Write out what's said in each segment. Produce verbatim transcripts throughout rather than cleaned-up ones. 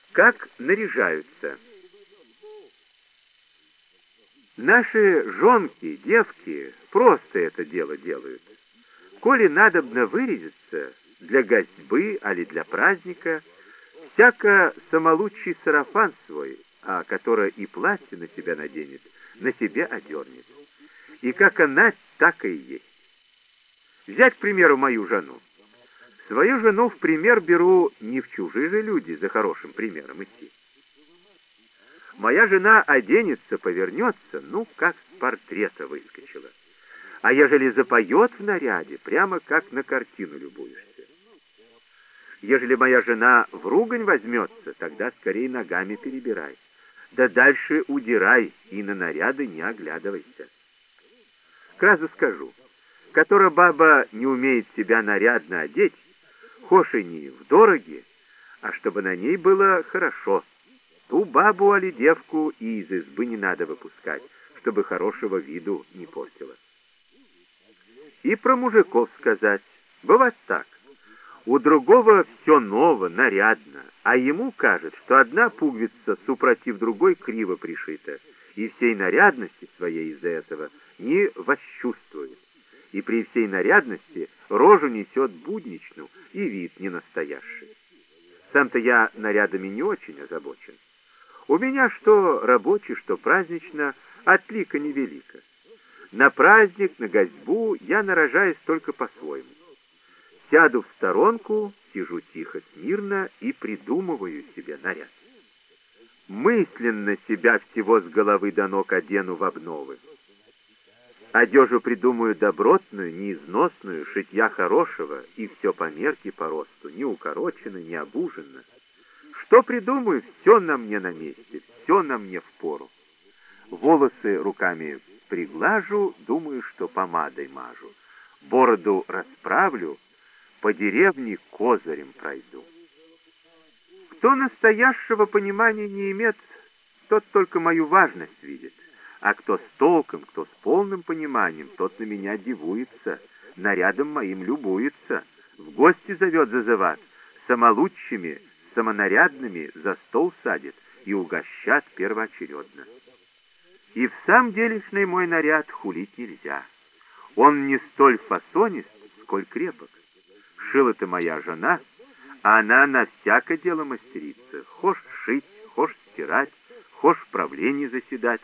Как наряжаются. Наши жонки, девки просто это дело делают. Коли надобно вырядиться для гостьбы али для праздника, всяко самолучший сарафан свой, а которое и платье на себя наденет, на себе одернет. И как она, так и есть. Взять, к примеру, мою жену. Свою жену в пример беру не в чужие же люди за хорошим примером идти. Моя жена оденется, повернется, ну, как с портрета выскочила. А ежели запоет в наряде, прямо как на картину любуешься. Ежели моя жена в ругань возьмется, тогда скорее ногами перебирай. Да дальше удирай и на наряды не оглядывайся. Кразу скажу, которая баба не умеет себя нарядно одеть, хошь и не вдороги, а чтобы на ней было хорошо. Ту бабу али девку и из избы не надо выпускать, чтобы хорошего виду не портила. И про мужиков сказать. Бывает так. У другого все ново, нарядно, а ему кажется, что одна пуговица супротив другой криво пришита, и всей нарядности своей из-за этого не восчувствует. И при всей нарядности рожу несет будничную и вид не настоящий. Сам-то я нарядами не очень озабочен. У меня что рабочий, что празднично, отлика невелика. На праздник, на гостьбу я наряжаюсь только по-своему. Сяду в сторонку, сижу тихо, смирно и придумываю себе наряд. Мысленно себя всего с головы до ног одену в обновы. Одежу придумаю добротную, неизносную, шитья хорошего, и все по мерке по росту, не укорочено, не обужено. Что придумаю, все на мне на месте, все на мне впору. Волосы руками приглажу, думаю, что помадой мажу. Бороду расправлю, по деревне козырем пройду. Кто настоящего понимания не имеет, тот только мою важность видит. А кто с толком, кто с полным пониманием, тот на меня дивуется, нарядом моим любуется, в гости зовет зазывать, самолучшими, самонарядными за стол садит и угощат первоочередно. И в самом делешный мой наряд хулить нельзя. Он не столь фасонист, сколь крепок. Шила-то моя жена, а она на всякое дело мастерица, хошь шить, хошь стирать, хошь в правлении заседать.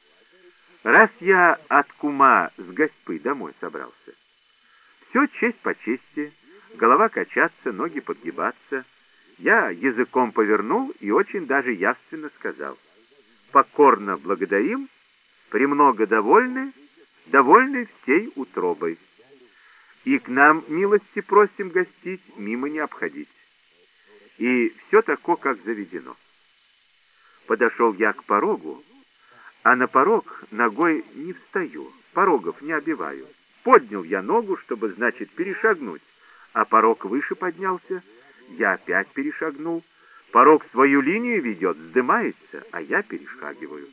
Раз я от кума с гостьбы домой собрался, все честь по чести, голова качаться, ноги подгибаться, я языком повернул и очень даже явственно сказал: покорно благодарим, премного довольны, довольны всей утробой. И к нам милости просим гостить, мимо не обходить. И все тако, как заведено. Подошел я к порогу, а на порог ногой не встаю, порогов не обиваю. Поднял я ногу, чтобы, значит, перешагнуть, а порог выше поднялся, я опять перешагнул. Порог свою линию ведет, вздымается, а я перешагиваю.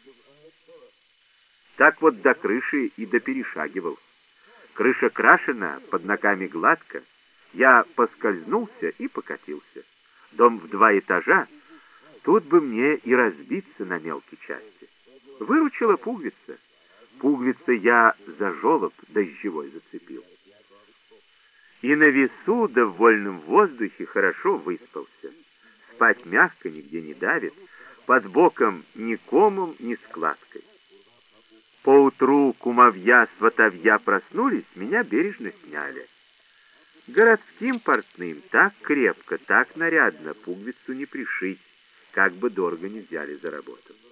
Так вот до крыши и доперешагивал. Крыша крашена, под ногами гладко. Я поскользнулся и покатился. Дом в два этажа, тут бы мне и разбиться на мелкие части. Выручила пуговица. Пуговицы я за жолоб дождевой зацепил. И на весу, да в вольном воздухе хорошо выспался. Спать мягко, нигде не давит, под боком ни комом, ни складкой. Поутру кумовья, сватовья проснулись, меня бережно сняли. Городским портным так крепко, так нарядно пуговицу не пришить, как бы дорого не взяли за работу.